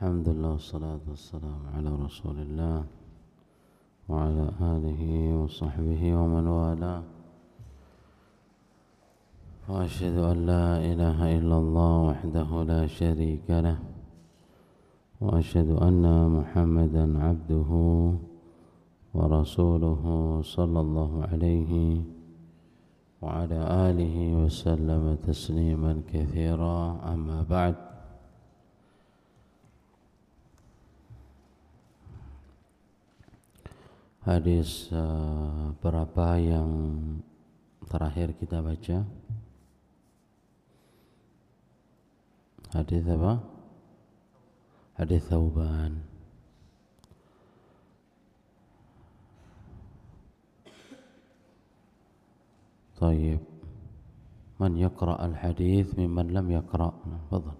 الحمد لله والصلاة والسلام على رسول الله وعلى آله وصحبه ومن والاه وأشهد أن لا إله إلا الله وحده لا شريك له وأشهد أن محمدا عبده ورسوله صلى الله عليه وعلى آله وسلم تسليما كثيرا أما بعد. Hadis berapa yang terakhir kita baca? Hadis apa? Hadis Thauban. طيب من يقرأ الحديث ممن لم يقرأ؟ تفضل.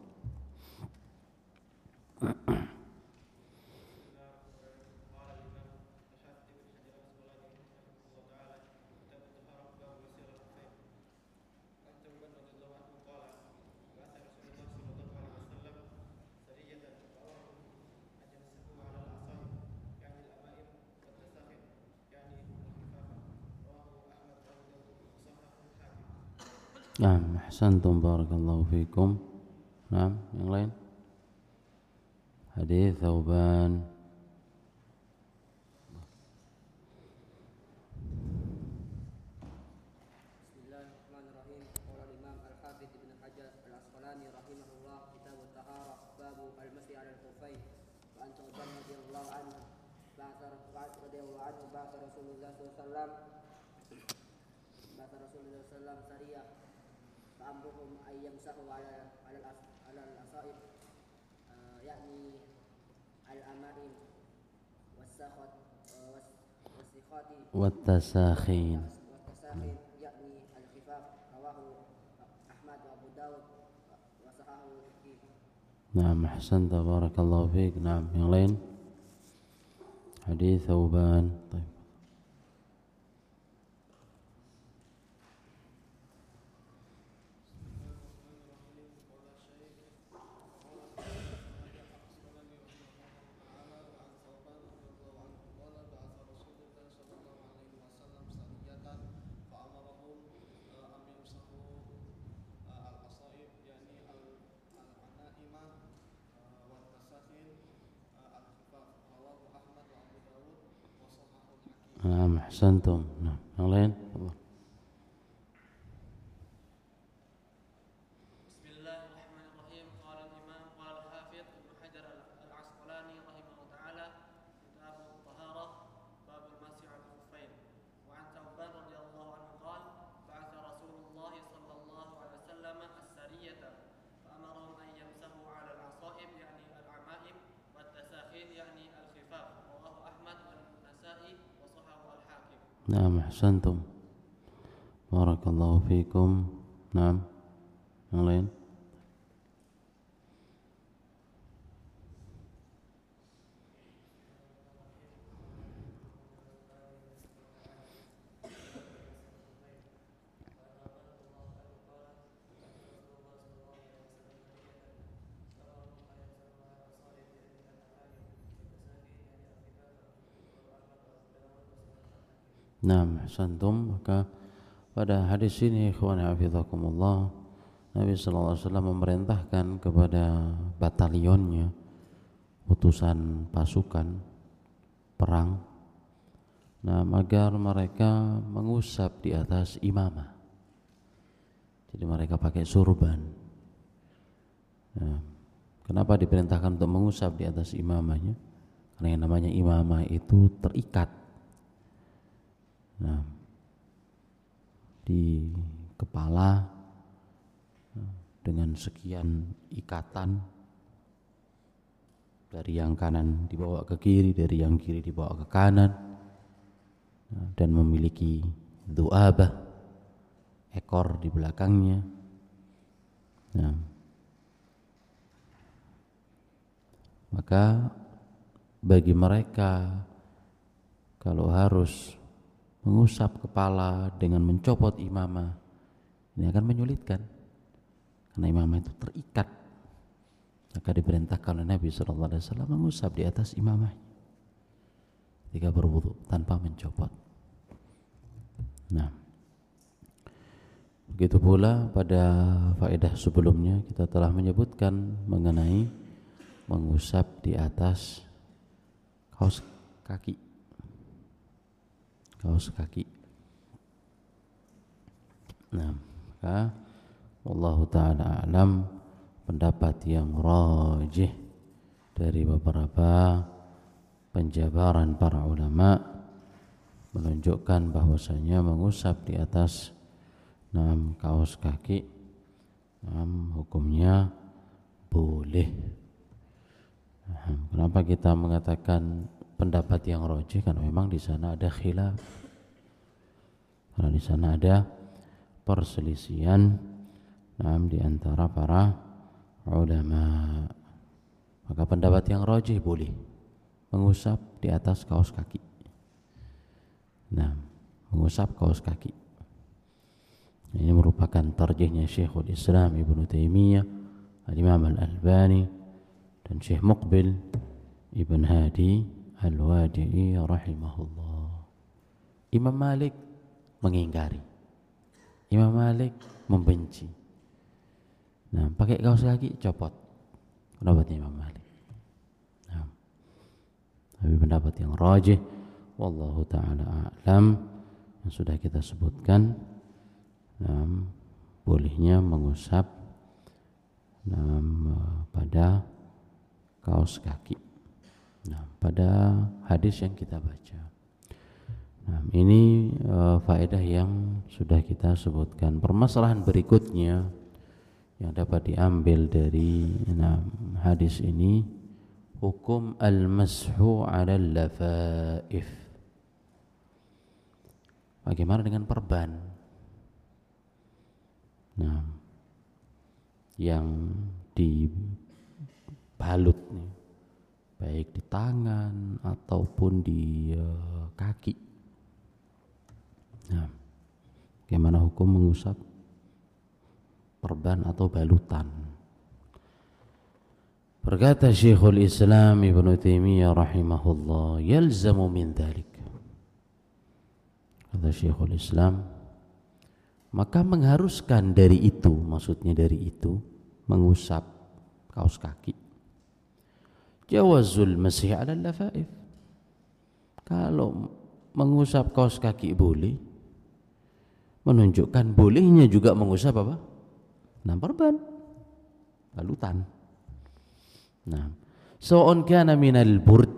Naam, ahsantum, barakallahu fikum. Naam, yang lain? Hadis Thauban. Bismillahirrahmanirrahim. Qala Imam Al-Hafidz Ibnu Hajar Al-Asqalani rahimahullah, kitab at-taharah, bab al-masih 'ala al-khuffayn. Wa an Thauban radhiyallahu anhu, ba'atha Rasulullah sallallahu alaihi wasallam sariyah fa'amruhum ay yamsahu 'ala al-asaib, yakni al-amarin was-sakhat was-sikhati والتساخين. yakni al-khifaf, rawahu Ahmad wa Abu Dawud wa sahahu al-Hakim. Naam, ahsanta, barakallahu fiik. Naam, yang lain? Hadis Thauban. Baik. Naam, ahsantum. Nah, yang lain? Allah. Bismillahirrahmanirrahim. Qala al-Imam qala al-Hafidz Ibnu Hajar Al-Asqalani rahimahullah taala, kitab at-taharah, bab al-masih 'ala al-khuffayn. Wa 'an Thauban radhiyallahu anhu qala ba'atha Rasulullah sallallahu alaihi wasallam as-sariyata fa amarahum an yamsahu 'ala al-'asaib, yani al-'amaim, wa at-tasakhin, yani al-khifaf. Rawahu Ahmad wa an-Nasa'i wa sahahu al-Hakim. Naam, ahsantum, barakallahu fikum. Naam, yang lain? Naam, ahsantum. Maka pada hadis ini, ikhwan hafizakumullah, Nabi sallallahu alaihi wasallam memerintahkan kepada batalionnya, utusan pasukan perang, nah, agar mereka mengusap di atas imamah. Jadi mereka pakai surban. Nah, kenapa diperintahkan untuk mengusap di atas imamahnya? Karena yang namanya imamah itu terikat. Nah, di kepala dengan sekian ikatan, dari yang kanan dibawa ke kiri, dari yang kiri dibawa ke kanan, dan memiliki du'abah, ekor di belakangnya. Nah, maka bagi mereka kalau harus mengusap kepala dengan mencopot imamah, ini akan menyulitkan karena imamah itu terikat Maka diperintahkan oleh Nabi SAW mengusap di atas imamahnya ketika berwudu tanpa mencopot. Nah, begitu pula pada faedah sebelumnya kita telah menyebutkan mengenai mengusap di atas kaos kaki. Nah, maka wallahu ta'ala a'lam, pendapat yang rajih dari beberapa penjabaran para ulama menunjukkan bahwasanya mengusap di atas kaos kaki hukumnya boleh. Kenapa kita mengatakan pendapat yang rajih? Karena memang di sana ada khilaf. Karena di sana ada perselisihan di antara para ulama. Maka pendapat yang rajih boleh mengusap di atas kaos kaki. Nah, mengusap kaos kaki. Ini merupakan tarjihnya Syekhul Islam Ibnu Taimiyah, Al-Imam Al-Albani dan Syekh Muqbil Ibn Hadi Al-Wadi'i rahimahullah. Imam Malik mengingkari. Imam Malik membenci. Nah, pakai kaos kaki copot. Pendapatnya Imam Malik. Nah, tapi pendapat yang rajih wallahu ta'ala a'lam yang sudah kita sebutkan, bolehnya mengusap pada kaos kaki. Nah, pada hadis yang kita baca. Nah, ini faedah yang sudah kita sebutkan. Permasalahan berikutnya yang dapat diambil dari hadis ini, hukum al-mashu 'ala al-lafaif. Bagaimana dengan perban? Nah, yang dibalut nih, baik di tangan ataupun di kaki. Nah, bagaimana hukum mengusap perban atau balutan? Berkata Syekhul Islam Ibnu Taimiyah rahimahullah, yalzamu min dzalik. Kata Syekhul Islam, maka mengharuskan dari itu, maksudnya dari itu mengusap kaos kaki, jawazul masih 'ala al-lafaif. Kalau mengusap kaos kaki boleh, menunjukkan bolehnya juga mengusap apa? Perban, balutan. Nah, so'on kana minal burd.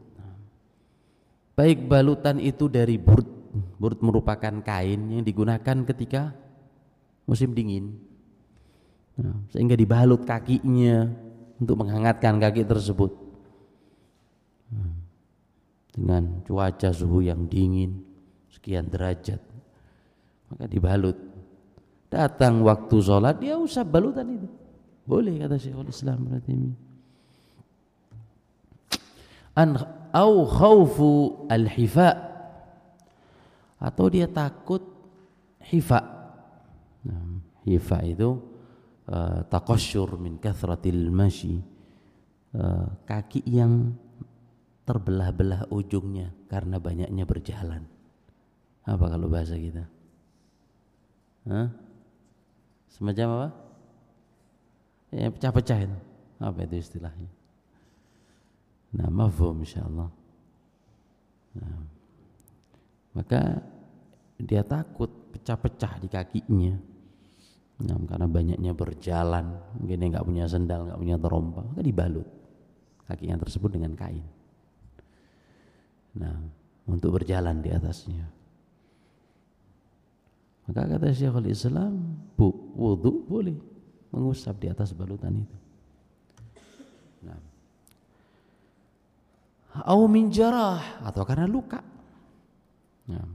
Baik balutan itu dari burd. Burd merupakan kain yang digunakan ketika musim dingin. Nah, sehingga dibalut kakinya untuk menghangatkan kaki tersebut. Dengan cuaca suhu yang dingin sekian derajat, maka dibalut. Datang waktu sholat, dia usap balutan itu. Boleh, kata Syekhul Islam berarti ini. Au khaufu al-hifa, atau dia takut hifa. Nah, hifa itu taqasyur min kathratil masyi, kaki yang terbelah-belah ujungnya karena banyaknya berjalan. Apa kalau bahasa kita? Semacam apa? Ya, pecah-pecah itu. Apa itu istilahnya? Nah, mafhum insyaallah. Nah, maka dia takut pecah-pecah di kakinya. Nah, karena banyaknya berjalan, mungkin dia nggak punya sendal, nggak punya terompah, maka dibalut kakinya tersebut dengan kain. Nah, untuk berjalan di atasnya. Maka kata Syekhul Islam, wudu boleh mengusap di atas balutan itu. Nah, au min jarah, atau karena luka. Nah,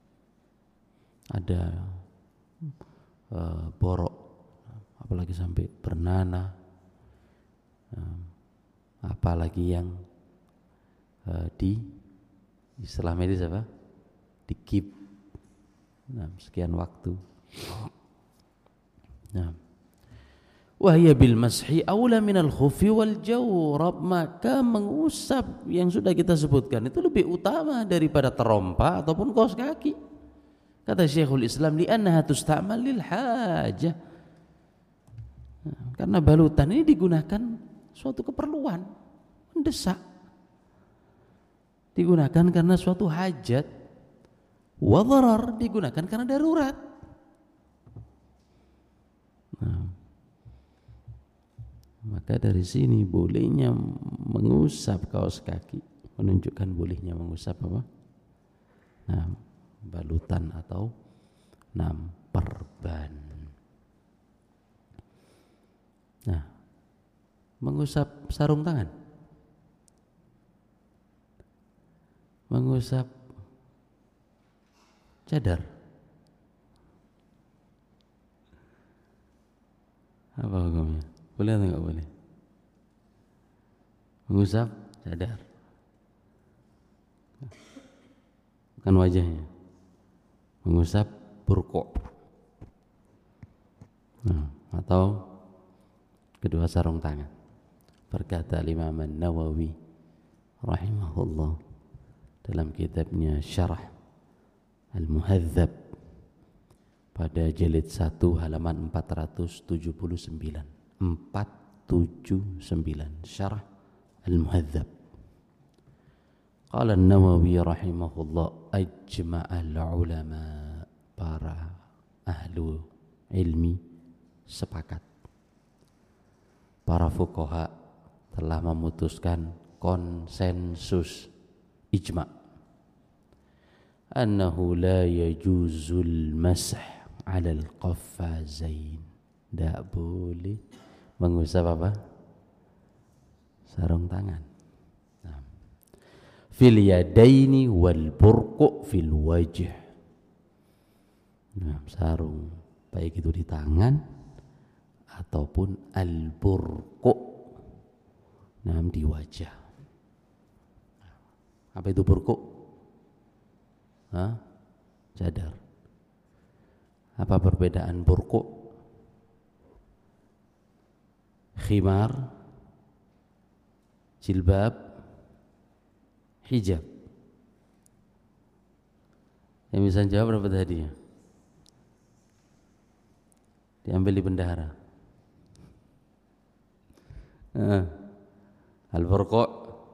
ada borok, apalagi sampai bernanah, apalagi yang di istilah medis apa? Dikip. Nah, sekian waktu. Nah, Wahya bil mashi aula minal khufi wal jawrab, maka mengusap yang sudah kita sebutkan itu lebih utama daripada terompa ataupun kaos kaki. Kata Syekhul Islam, li'annaha tusta'mal lil hajah. Karena balutan ini digunakan suatu keperluan mendesak, digunakan karena suatu hajat, wa dharar, digunakan karena darurat. Maka dari sini bolehnya mengusap kaos kaki menunjukkan bolehnya mengusap apa? Balutan atau perban. Mengusap sarung tangan, mengusap cadar, apa hukumnya? Boleh atau enggak boleh? Mengusap cadar, bukan wajahnya. Mengusap burqa, atau kedua sarung tangan. Berkata Imam An-Nawawi rahimahullah dalam kitabnya Syarah Al-Muhadzab pada jilid 1 halaman 479. Syarah Al-Muhadzab. Qala An-Nawawi rahimahullah, ajma'al ulama, para ahlu ilmi sepakat, para fuqaha telah memutuskan konsensus ijma' annahu la yajuzul masah 'alal qaffazain, tidak boleh mengusap apa? Sarung tangan. Fil yadaini wal burqu fil wajh. Sarung baik itu di tangan ataupun al burqu di wajah. Apa itu burqu? Cadar. Apa perbedaan burqu? Khimar, jilbab, hijab. Yang bisa jawab dapat hadiah. Diambil di bendahara. Al-burqa,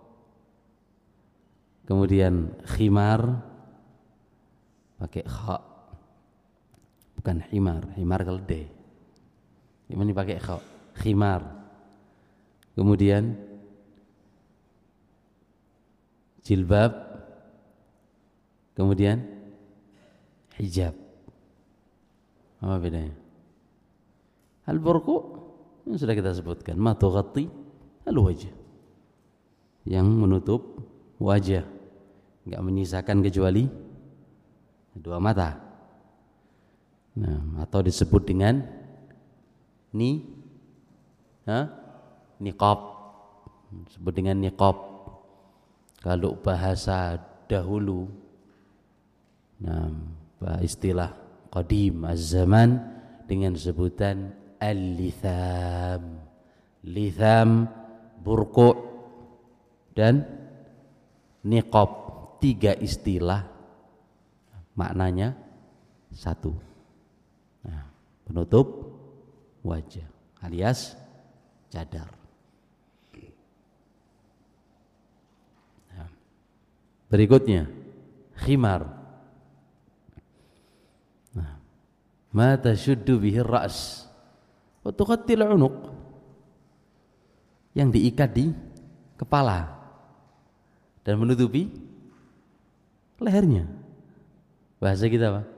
kemudian khimar pakai kha, bukan himar keledai. Ini pakai kha, khimar. Kemudian jilbab, kemudian hijab. Apa bedanya? Al-burqa yang sudah kita sebutkan, ma tughatti al-wajh, yang menutup wajah, enggak menyisakan kecuali dua mata. Atau disebut dengan niqab. Disebut dengan niqab. Kalau bahasa dahulu, istilah qadim az-zaman dengan sebutan al-litham. Litham, burqu dan niqab, 3 istilah maknanya satu. Penutup wajah alias cadar. Berikutnya khimar. Ma tashuddu bihi ar-ra's wa tuqattil 'unuq, yang diikat di kepala dan menutupi lehernya. Bahasa kita apa?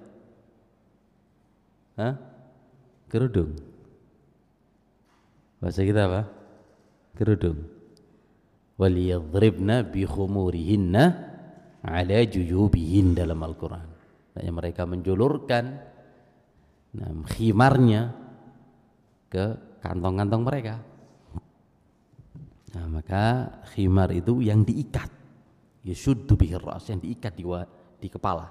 Kerudung. Bahasa kita apa? Kerudung. Waliyadribna bi khumurihinna ala juyubihin dalam Al-Quran. Dan mereka menjulurkan khimarnya ke kantong-kantong mereka. Maka khimar itu yang diikat, yashuddu bihi ar-ra's, yang diikat di kepala.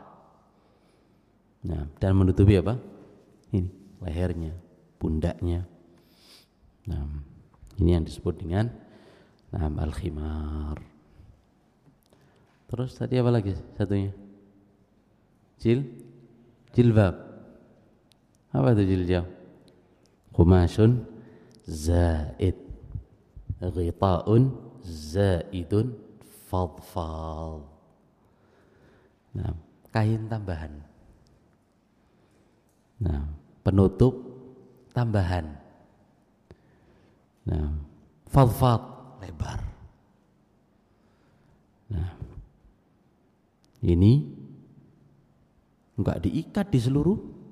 Dan menutupi apa? Ini lehernya, pundaknya. Nah, ini yang disebut dengan al-khimar. Terus tadi apa lagi satunya? Jilbab. Apa itu jilbab? Qumasyun zaid, ghita'un zaidun fadfal. Nah, kain tambahan. Nah, penutup tambahan. Nah, fadfal, lebar. Nah, ini enggak diikat di seluruh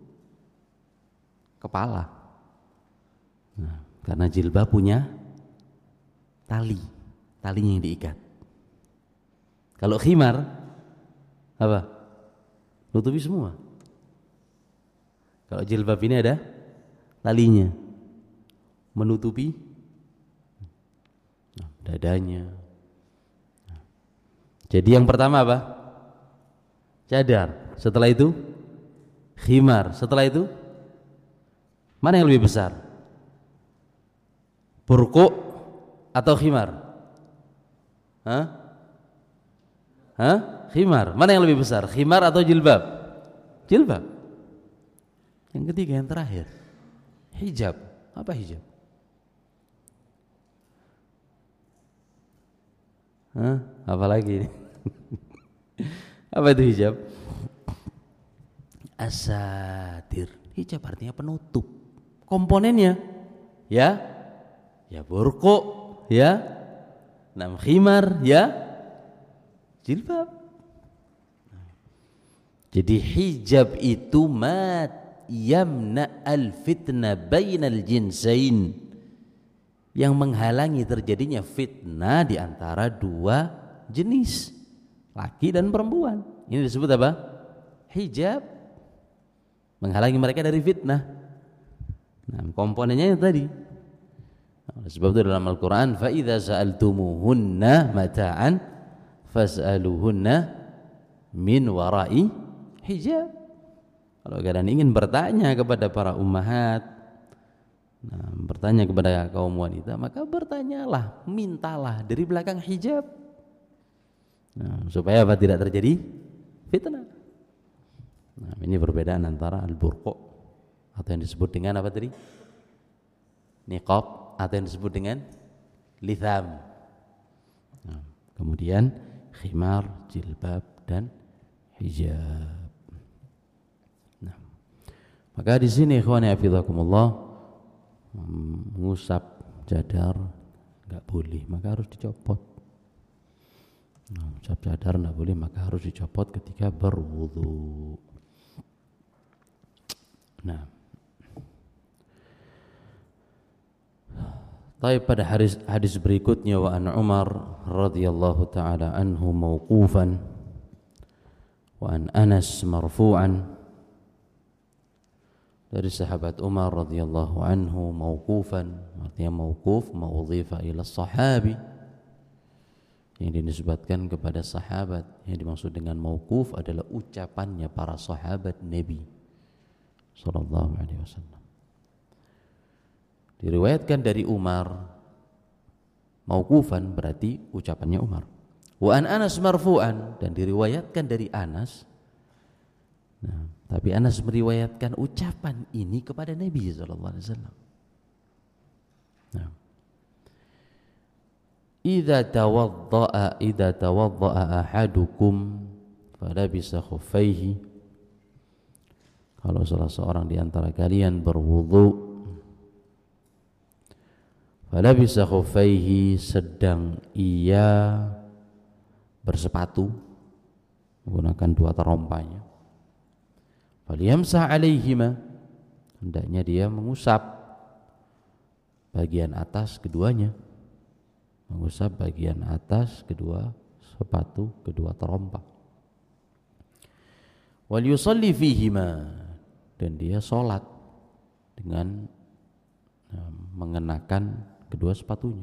kepala. Nah, karena jilbab punya talinya yang diikat. Kalau khimar apa? Nutupi semua. Kalau jilbab ini ada talinya, menutupi dadanya. Jadi yang pertama apa? Cadar. Setelah itu khimar. Setelah itu mana yang lebih besar? Burqu atau khimar? Khimar. Mana yang lebih besar? Khimar atau jilbab? Jilbab. Yang ketiga, yang terakhir, hijab. Apa hijab? Apa lagi? Apa itu hijab? Asatir. Hijab artinya penutup. Komponennya ya burqu, ya khimar, ya jilbab. Jadi hijab itu yamna al-fitna bainal jinsain, yang menghalangi terjadinya fitnah di antara dua jenis, laki dan perempuan. Ini disebut apa? Hijab. Menghalangi mereka dari fitnah. Nah, komponennya yang tadi. Nah, sebab itu dalam Al-Quran, fa idza sa'altumuhunna mata'an fas'aluhunna min wara'i hijab. Kalau kalian ingin bertanya kepada para ummahat, bertanya kepada kaum wanita, maka bertanyalah, mintalah dari belakang hijab. Supaya apa? Tidak terjadi fitnah. Nah, ini perbedaan antara al-burqa atau yang disebut dengan apa tadi? Niqab, atau yang disebut dengan litham. Nah, kemudian khimar, jilbab dan hijab. Nah, maka di sini ikhwani hafizakumullah, mengusap cadar enggak boleh, maka harus dicopot. Nah, usap cadar enggak boleh, maka harus dicopot ketika berwudu. Nah, tapi pada hadis berikutnya, wa an Umar radhiyallahu taala anhu mauqufan wa an Anas marfu'an, dari sahabat Umar radhiyallahu anhu mauqufan, artinya mauquf maudhifa ila sahabi, yang dinisbatkan kepada sahabat. Yang dimaksud dengan mauquf adalah ucapannya para sahabat Nabi sallallahu alaihi wasallam. Diriwayatkan dari Umar mauqufan, berarti ucapannya Umar. Wa an Anas marfu'an, dan diriwayatkan dari Anas. Nah, tapi Anas meriwayatkan ucapan ini kepada Nabi sallallahu alaihi wasallam. Nah, idza tawadda'a ahadukum falabisa khuffaihi, kalau salah seorang di antara kalian berwudu, falabisa khuffaihi, sedang ia bersepatu menggunakan dua terompanya, falyamsah alaihima, hendaknya dia mengusap bagian atas keduanya, mengusap bagian atas kedua sepatu, kedua terompa. Wal yusalli fihima, dan dia sholat dengan mengenakan kedua sepatunya.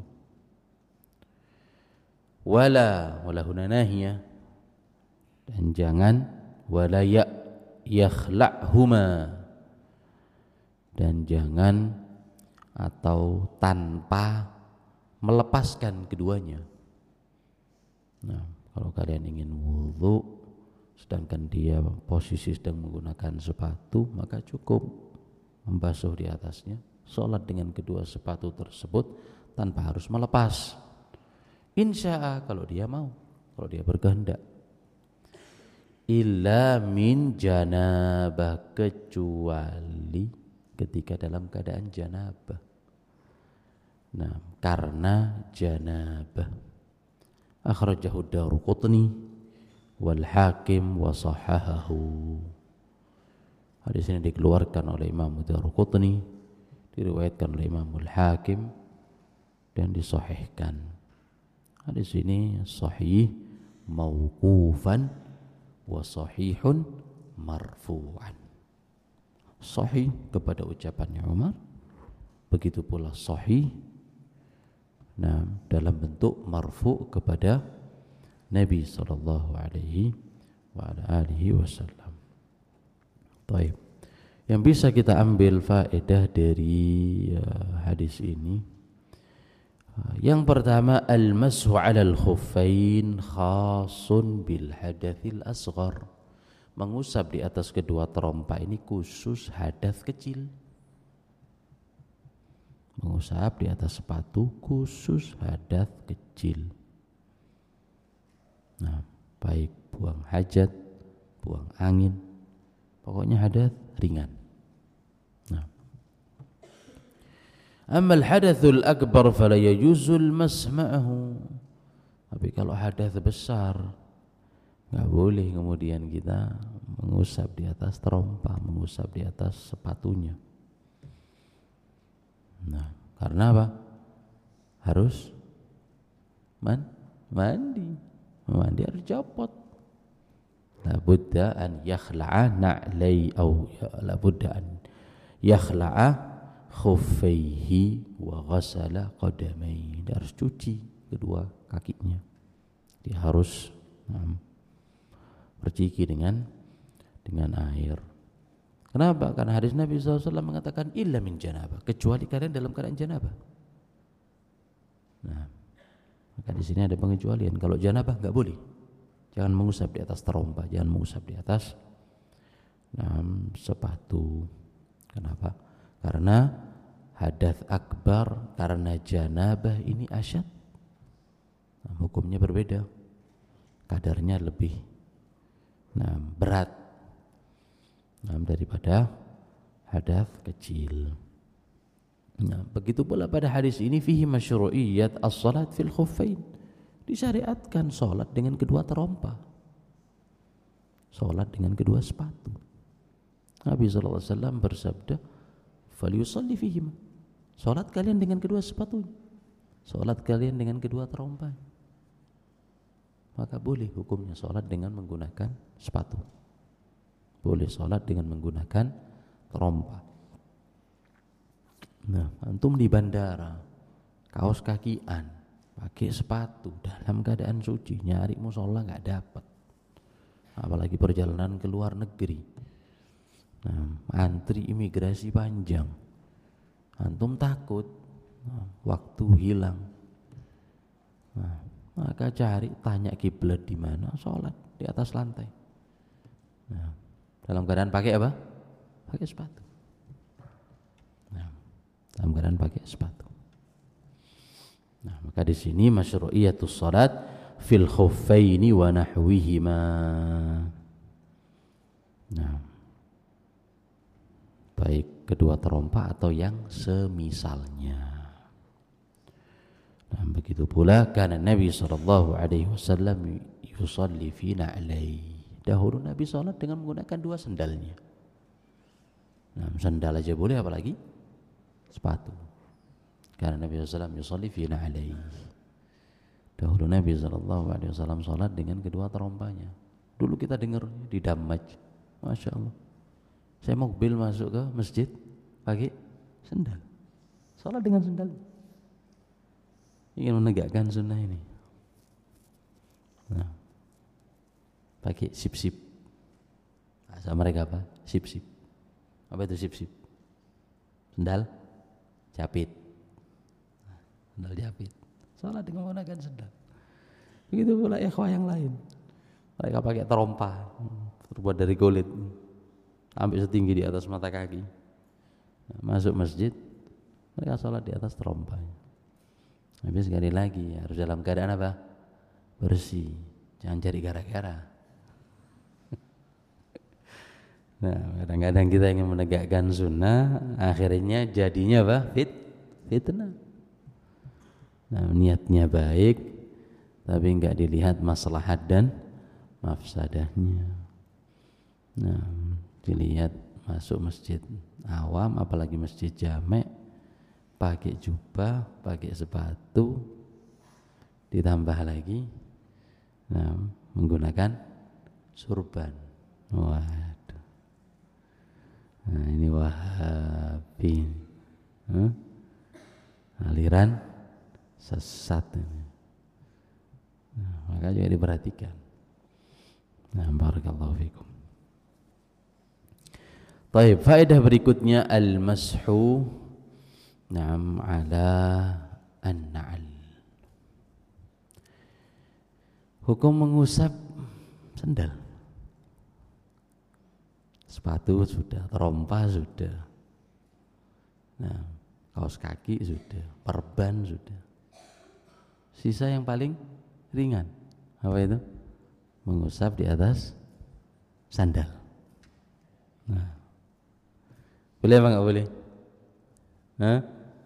Wala hunanahiyah, dan jangan wala yakhla'huma, dan jangan atau tanpa melepaskan keduanya. Nah, kalau kalian ingin wudu sedangkan dia posisi sedang menggunakan sepatu, maka cukup membasuh di atasnya, sholat dengan kedua sepatu tersebut tanpa harus melepas. Insya'a kalau dia mau, kalau dia berkehendak. Illa min janabah, kecuali ketika dalam keadaan janabah. Nah, karena janabah. Akhrajahu Daruqutni wal Hakim wa sahahahu. Hadis ini dikeluarkan oleh Imam Daruqutni, diriwayatkan oleh Imam Al-Hakim dan disahihkan. Hadis ini sahih mauqufan wa sahihun marfu'an. Sahih kepada ucapannya Umar, begitu pula sahih dalam bentuk marfu' kepada Nabi sallallahu alaihi wa ala alihi wasallam. Baik. Yang bisa kita ambil faedah dari hadis ini, yang pertama, al-mashu 'alal khuffain khasun bil hadatsil asghar. Mengusap di atas kedua terompa ini khusus hadas kecil. Mengusap di atas sepatu khusus hadas kecil. Nah, baik buang hajat, buang angin, pokoknya hadas ringan. Nah, amma al-hadatsul akbar fala yajuzul masma'ahu. Tapi kalau hadas besar enggak boleh kemudian kita mengusap di atas terompa, mengusap di atas sepatunya. Nah, karena apa? Harus mandi. Mandi harus copot. La budda an yakhla'a na'lai au la budda an yakhla'a khuffaihi wa ghasala qadamaihi. Dia harus cuci kedua kakinya. Dia harus bercuci dengan air. Kenapa? Karena hadis Nabi SAW mengatakan illa min janabah, kecuali kalian dalam keadaan janabah. Nah, maka di sini ada pengecualian. Kalau janabah enggak boleh. Jangan mengusap di atas terompa, jangan mengusap di atas sepatu. Kenapa? Karena hadas akbar, karena janabah ini asyad. Nah, hukumnya berbeda. Kadarnya lebih berat daripada hadas kecil. Nah, begitu pula pada hadis ini fihi masyru'iyyat as-salat fil khuffain. Disyariatkan salat dengan kedua terompa. Salat dengan kedua sepatu. Nabi sallallahu alaihi wasallam bersabda, "Falyusalli fihima." Salat kalian dengan kedua sepatunya. Salat kalian dengan kedua terompa. Maka boleh hukumnya salat dengan menggunakan sepatu. Boleh salat dengan menggunakan terompa. Nah, antum di bandara, kaos kakian, pakai sepatu dalam keadaan suci, nyari musola enggak dapat. Apalagi perjalanan ke luar negeri. Nah, antri imigrasi panjang. Antum takut waktu hilang. Nah, maka tanya kiblat di mana, sholat di atas lantai. Nah, dalam keadaan pakai apa? Pakai sepatu. Nah, dalam keadaan pakai sepatu. Nah, maka di sini masyru'iyatus shalat fil khuffaini wa nahwihima. Nah, baik kedua terompa atau yang semisalnya. Nah, begitu pula karena Nabi sallallahu alaihi wasallam yusalli fi na'lai. Dahulu Nabi salat dengan menggunakan dua sandalnya. Nah, sandal aja boleh, apalagi sepatu. Karena Nabi sallallahu alaihi wasallam yusalli fi na'lai. Dahulu Nabi sallallahu alaihi wasallam salat dengan kedua terompanya. Dulu kita dengar di Damaj, Masya Allah. Saya mobil masuk ke masjid pakai sandal. Salat dengan sandal. Ingin menegakkan sunnah ini. Nah, pakai sip-sip. Bahasa mereka apa? Sip-sip. Apa itu sip-sip? Sendal Japit. Sendal japit. Salat dengan menggunakan sendal. Begitu pula ikhwah yang lain. Mereka pakai terompa terbuat dari kulit, sampai setinggi di atas mata kaki. Masuk masjid, mereka sholat di atas terompa. Tapi sekali lagi harus dalam keadaan apa? Bersih. Jangan cari gara-gara. Nah, kadang-kadang kita ingin menegakkan sunnah, akhirnya jadinya apa? Fitnah. Nah, niatnya baik, tapi enggak dilihat maslahat dan mafsadahnya. Nah, dilihat masuk masjid awam, apalagi masjid jamek, pakai jubah, pakai sepatu, ditambah lagi, nah, menggunakan surban. Waduh, nah ini Wahabi, aliran sesat ini. Nah, maka juga diperhatikan. Nah, barakallahu fikum. Baik, faedah berikutnya al-mashu na'am ala an-na'al. Hukum mengusap sandal. Sepatu sudah, terompa sudah. Nah, kaos kaki sudah, perban sudah. Sisa yang paling ringan apa itu? Mengusap di atas sandal. Nah, boleh apa enggak boleh? Hah?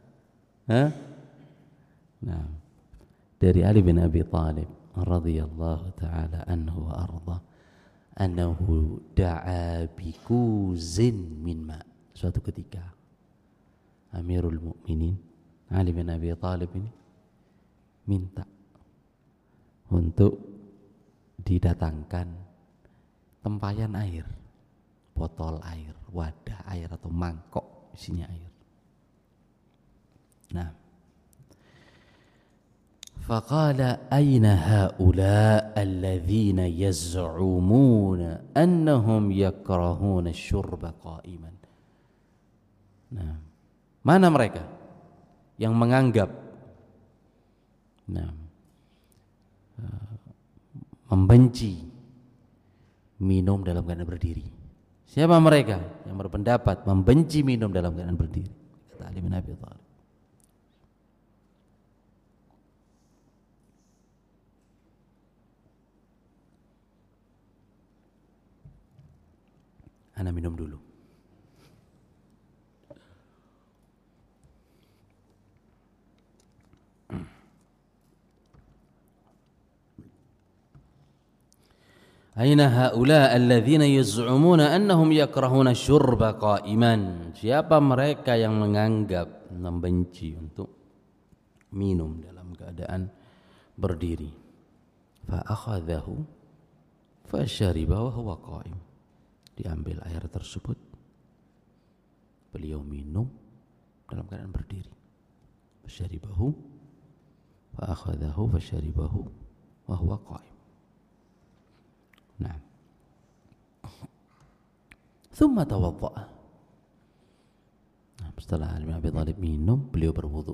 Nah, dari Ali bin Abi Thalib radhiyallahu taala anhu wa arda, annahu da'a bikuzin min ma. Suatu ketika Amirul Mukminin Ali bin Abi Thalib ini minta untuk didatangkan tempayan air, botol air, wadah air atau mangkok isinya air. Nah, faqala aina haula alladhina yaz'umuna annahum yakrahuna asy-syurba qa'iman. Nah, mana mereka yang menganggap membenci minum dalam keadaan berdiri? Siapa mereka yang berpendapat membenci minum dalam keadaan berdiri? Kata Ali bin Abi Thalib. Ana minum dulu. Aina haula alladzina yaz'umuna annahum yakrahuna syurba qa'iman. Siapa mereka yang menganggap membenci untuk minum dalam keadaan berdiri? Fa akhadhahu fa syariba wa huwa qa'im. Diambil air tersebut, beliau minum dalam keadaan berdiri. Fa syaribahu fa akhadhahu fa syaribahu wa huwa qa'im. Nah, thumma tawadda'a. Nah, setelah Ali bin Abi Thalib minum, beliau berwudu.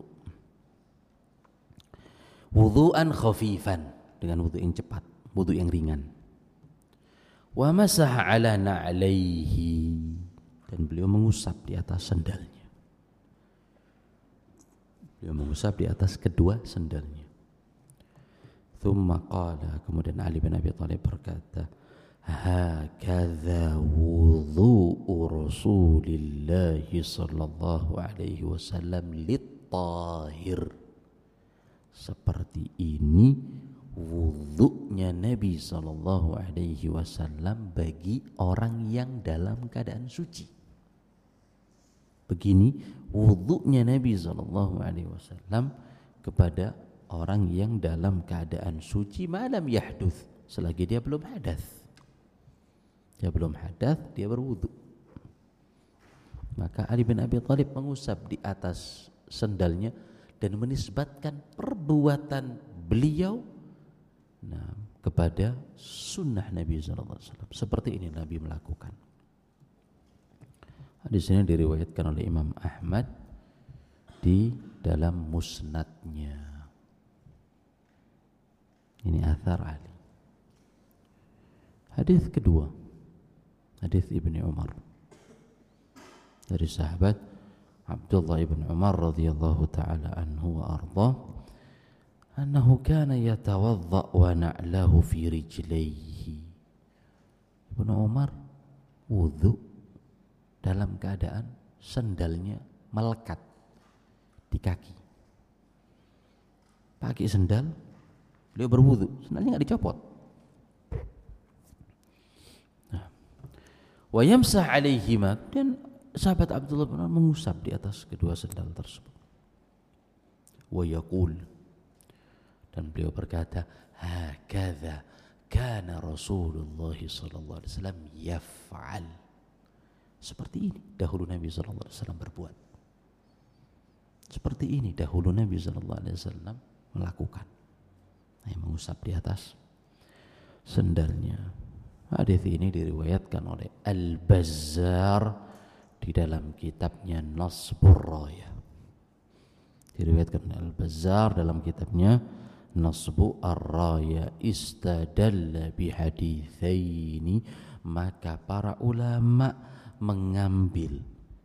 Wudu'an khafifan, dengan wudu yang cepat, wudu yang ringan. Wa masaha ala na'laihi, dan beliau mengusap di atas sandalnya. Beliau mengusap di atas kedua sandalnya. Thumma qala, kemudian Ali bin Abi Thalib berkata, hakadha wudhu'u Rasulillah sallallahu alaihi wasallam lit-tahir. Seperti ini wudhu'nya Nabi sallallahu alaihi wasallam bagi orang yang dalam keadaan suci. Begini wudhu'nya Nabi sallallahu alaihi wasallam kepada orang yang dalam keadaan suci malam yahduth, selagi dia belum hadas. Dia belum hadas, dia berwudu. Maka Ali bin Abi Thalib mengusap di atas sandalnya dan menisbatkan perbuatan beliau kepada sunnah Nabi sallallahu alaihi wasallam. Seperti ini Nabi melakukan. Hadis ini diriwayatkan oleh Imam Ahmad di dalam musnadnya. Ini athar Ali. Hadis kedua, hadis Ibnu Umar dari sahabat Abdullah ibn Umar radhiyallahu taala anhu wa arda, annahu kana yatawadda wa na'lahu fi rijlaihi. Ibnu Umar wudu dalam keadaan sendalnya melekat di kaki. Pakai sendal, beliau berwudu, sendalnya enggak dicopot. Wa yamsah alaihima, dan sahabat Abdullah bin Umar mengusap di atas kedua sendal tersebut. Wa yaqul, dan beliau berkata, hakadha kana Rasulullah sallallahu alaihi wasallam yaf'al. Seperti ini dahulu Nabi sallallahu alaihi wasallam berbuat. Seperti ini dahulu Nabi sallallahu alaihi wasallam melakukan. Mengusap di atas sendalnya. Hadis ini diriwayatkan oleh Al-Bazzar di dalam kitabnya Nasbur Raya. Diriwayatkan oleh Al-Bazzar dalam kitabnya Nasbu Ar-Raya. Istadalla bihaditsaini, maka para ulama mengambil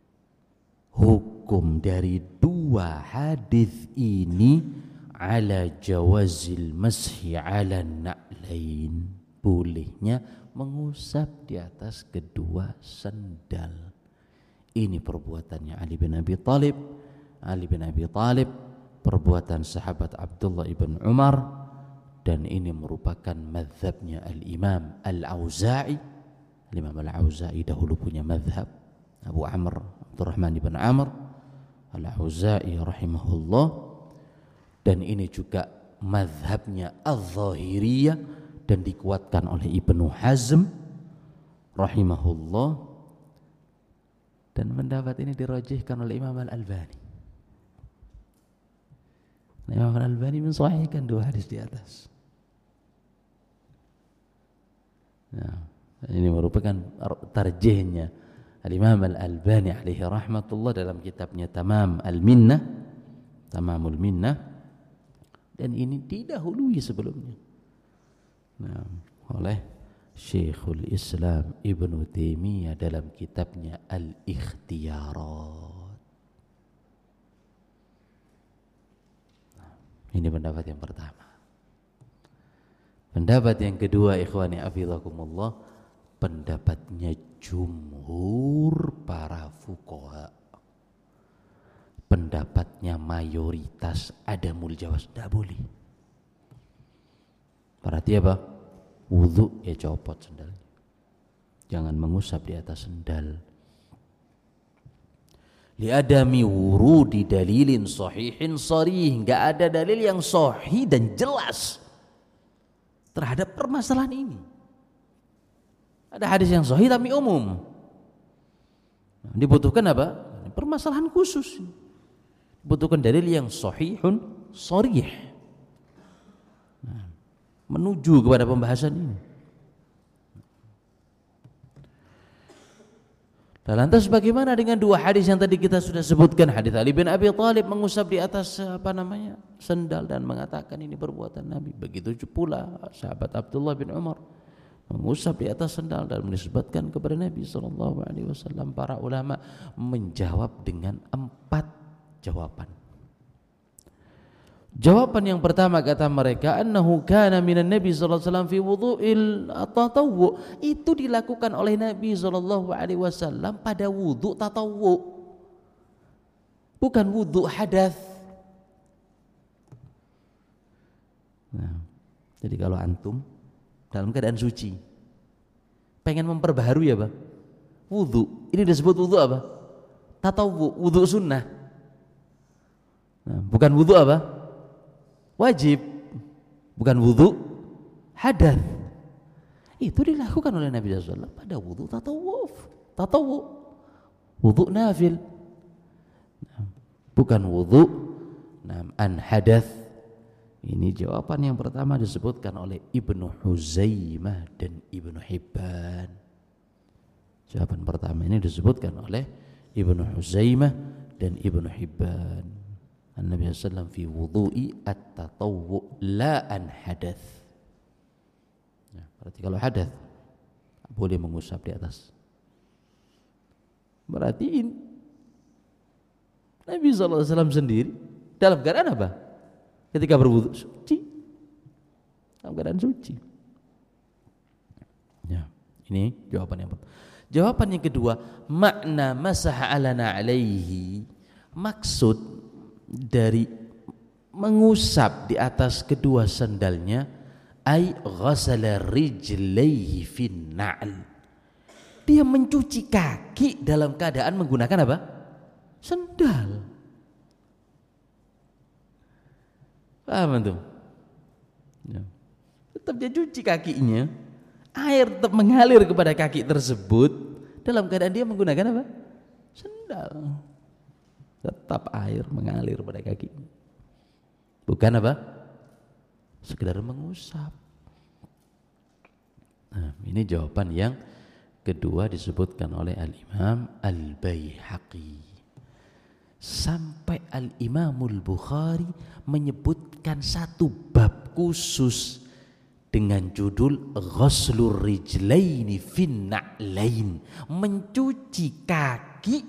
hukum dari dua hadis ini ala jawazil mashi ala na'lain, bolehnya mengusap di atas kedua sendal. Ini perbuatannya Ali bin Abi Thalib. Ali bin Abi Thalib, perbuatan sahabat Abdullah ibn Umar, dan ini merupakan mazhabnya Al-Imam Al-Auza'i. Al-Imam Al-Auza'i dahulu punya mazhab, Abu Amr Abdurrahman ibn Amr Al-Auza'i rahimahullah, dan ini juga mazhabnya Al-Zahiriyah dan dikuatkan oleh Ibnu Hazm rahimahullah, dan pendapat ini dirajihkan oleh Imam Al-Albani. Imam Al-Albani mensahihkan dua hadis di atas. Nah, ini merupakan tarjihnya Al-Imam Al-Albani alaihi rahmatullah dalam kitabnya Tamamul Minnah, dan ini didahului sebelumnya oleh Syekhul Islam Ibnu Taimiyah dalam kitabnya Al-Ikhtiyarat. Ini pendapat yang pertama. Pendapat yang kedua, ikhwani afillakumullah, pendapatnya jumhur para fuqaha. Pendapatnya mayoritas adamul jawaz, tidak boleh. Berarti apa? Wudu ya copot sendalnya. Jangan mengusap di atas sendal. Li'adami wurudi dalilin sahihin sarih, enggak ada dalil yang sahih dan jelas terhadap permasalahan ini. Ada hadis yang sahih tapi umum. Dibutuhkan apa? Permasalahan khusus. Dibutuhkan dalil yang sahihun sarih. Menuju kepada pembahasan ini. Dan lantas bagaimana dengan dua hadis yang tadi kita sudah sebutkan? Hadis Ali bin Abi Thalib mengusap di atas sendal dan mengatakan ini perbuatan Nabi. Begitu pula sahabat Abdullah bin Umar mengusap di atas sendal dan menisbatkan kepada Nabi SAW. Para ulama menjawab dengan 4 jawaban. Jawaban yang pertama kata mereka, annahu kana minan Nabi sallallahu alaihi wasallam fi wudhu'il tatawwu, itu dilakukan oleh Nabi sallallahu alaihi wasallam pada wudu tatawwu, bukan wudu hadas. Nah, jadi kalau antum dalam keadaan suci pengen memperbaharui apa? Wudu. Ini disebut wudu apa? Tatawwu, wudu sunnah. Nah, bukan wudu apa? Wajib, bukan wudu hadas. Itu dilakukan oleh Nabi SAW pada wudu tatawwu, wudu nafil, bukan wudu an hadas. Ini jawaban yang pertama disebutkan oleh Ibnu Huzaimah dan Ibnu Hibban. Jawaban pertama ini disebutkan oleh Ibnu Huzaimah dan Ibnu Hibban. Nabi SAW fi wudu'i at-tatawwu la an hadath. Ya, berarti kalau hadath boleh mengusap di atas. Berarti Nabi SAW sendiri dalam keadaan apa? Ketika berwudu suci, dalam keadaan suci. Ya, ini jawaban yang pertama. Jawaban yang kedua, makna masaha alana alaihi, maksud dari mengusap di atas kedua sandalnya, ay ghasala rijlaihi fin na'l. Dia mencuci kaki dalam keadaan menggunakan apa? Sandal. Paham antum? Ya. Tetap dia cuci kakinya, air tetap mengalir kepada kaki tersebut dalam keadaan dia menggunakan apa? Sandal. Tetap air mengalir pada kakinya. Bukan apa? Sekedar mengusap. Nah, ini jawaban yang kedua disebutkan oleh Al-Imam Al-Baihaqi. Sampai Al-Imamul Bukhari menyebutkan satu bab khusus dengan judul Ghaslur Rijlaini fin Na'lain, mencuci kaki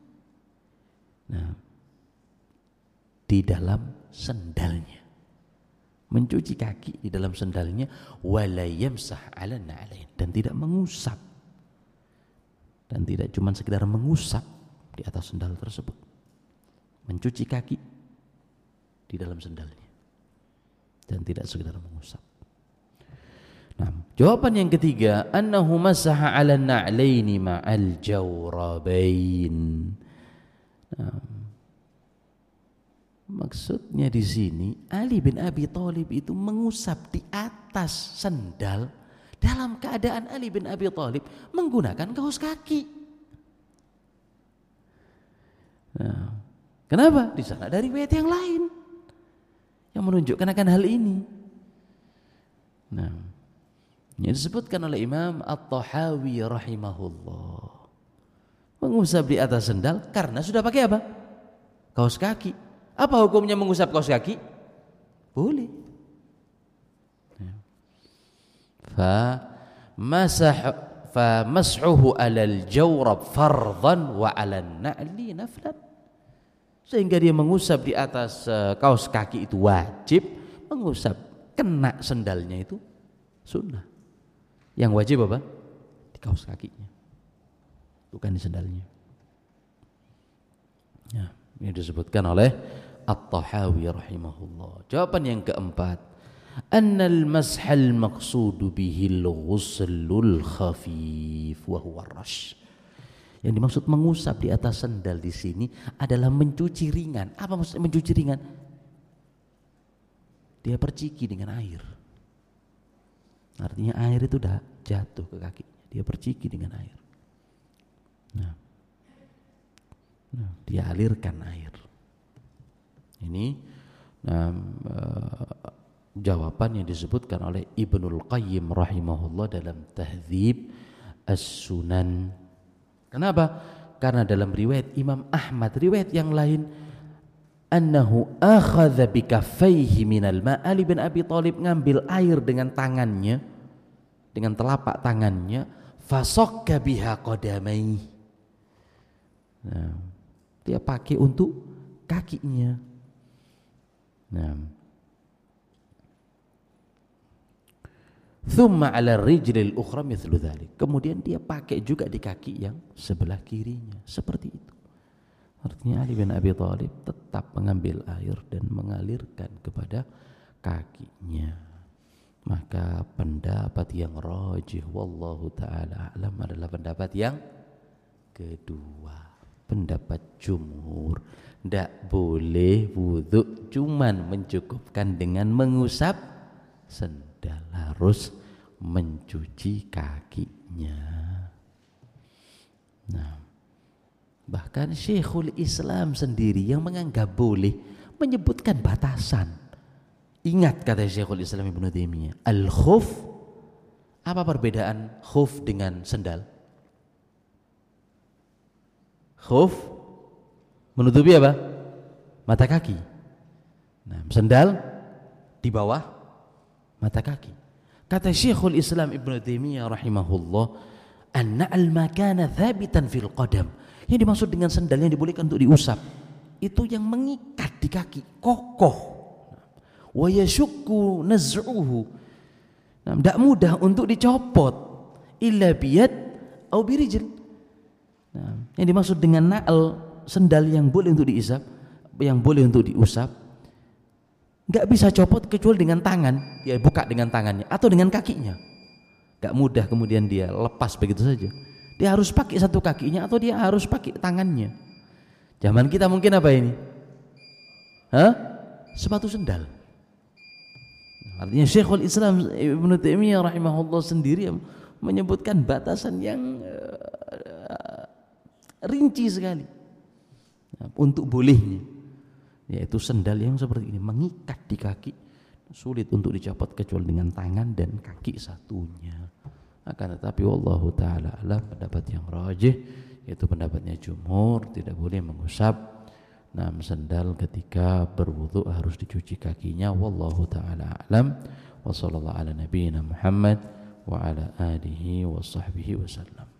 di dalam sendalnya. Mencuci kaki di dalam sendalnya, wala yamsah 'ala na'lain, dan tidak mengusap. Dan tidak cuma sekedar mengusap di atas sendal tersebut. Mencuci kaki di dalam sendalnya dan tidak sekedar mengusap. Nah, jawaban yang ketiga, annahu masaha 'ala na'laini ma'al jawrabain. Nah, maksudnya di sini Ali bin Abi Thalib itu mengusap di atas sendal dalam keadaan Ali bin Abi Thalib menggunakan kaos kaki. Nah, kenapa? Di sana dari riwayat yang lain yang menunjukkan akan hal ini. Nah, ini disebutkan oleh Imam At-Tahawi rahimahullah. Mengusap di atas sendal karena sudah pakai apa? Kaos kaki. Apa hukumnya mengusap kaos kaki? Boleh. Fa mas'uhu 'alal jawrab fardhan wa 'alan na'li naflan. Sehingga dia mengusap di atas kaos kaki itu wajib, mengusap kena sendalnya itu sunnah. Yang wajib apa? Di kaos kakinya, bukan di sendalnya. Ya, ini disebutkan oleh At-Tahawi rahimahullah. Jawaban yang keempat, annal mashal maqsudu bihil ghuslul khafif wa huwa rash. Yang dimaksud mengusap di atas sendal di sini adalah mencuci ringan. Apa maksud mencuci ringan? Dia perciki dengan air. Artinya air itu dah jatuh ke kaki. Dia perciki dengan air. Nah, dia alirkan air. Ini jawaban yang disebutkan oleh Ibnul Qayyim rahimahullah dalam Tahdzib As-Sunan. Kenapa? Karena dalam riwayat Imam Ahmad, riwayat yang lain, annahu akhadha bikaffaihi minal ma'. Ali bin Abi Thalib ngambil air dengan tangannya, dengan telapak tangannya, fasakka biha qadamai. Nah, dia pakai untuk kakinya. Nah, thumma 'ala rijlil ukhra mithlu dzalik. Kemudian dia pakai juga di kaki yang sebelah kirinya, seperti itu. Artinya Ali bin Abi Thalib tetap mengambil air dan mengalirkan kepada kakinya. Maka pendapat yang rajih wallahu taala alam adalah pendapat yang kedua. Pendapat jumhur, tidak boleh wudu cuman mencukupkan dengan mengusap sendal, harus mencuci kakinya. Nah, bahkan Syekhul Islam sendiri yang menganggap boleh menyebutkan batasan. Ingat kata Syekhul Islam Ibnu Taimiyah, al-khuf, apa perbedaan khuf dengan sendal? Khuf menutupi apa? Mata kaki. Nah, sendal di bawah mata kaki. Kata Syekhul Islam Ibnu Taimiyah rahimahullah, an-na'al makana thabitan fil qadam. Yang dimaksud dengan sendal yang dibolehkan untuk diusap itu yang mengikat di kaki, kokoh. Wa yashukku naz'uhu. Nah, tidak mudah untuk dicopot. Illa biyad au birijl. Nah, yang dimaksud dengan na'al, sendal yang boleh untuk diisap, yang boleh untuk diusap, nggak bisa copot kecuali dengan tangan. Dia buka dengan tangannya atau dengan kakinya. Nggak mudah kemudian dia lepas begitu saja. Dia harus pakai satu kakinya atau dia harus pakai tangannya. Zaman kita mungkin apa ini? Sepatu sendal. Artinya Syekhul Islam Ibnu Taimiyah rahimahullah sendiri menyebutkan batasan yang rinci sekali untuk bolehnya, yaitu sendal yang seperti ini mengikat di kaki, sulit untuk dicopot kecuali dengan tangan dan kaki satunya. Akan tetapi wallahu taala alam, pendapat yang rajih yaitu pendapatnya jumhur, tidak boleh mengusap sendal ketika berwudu, harus dicuci kakinya. Wallahu taala alam. Wa sallallahu ala nabiyyina Muhammad wa ala alihi wa sahbihi wasallam.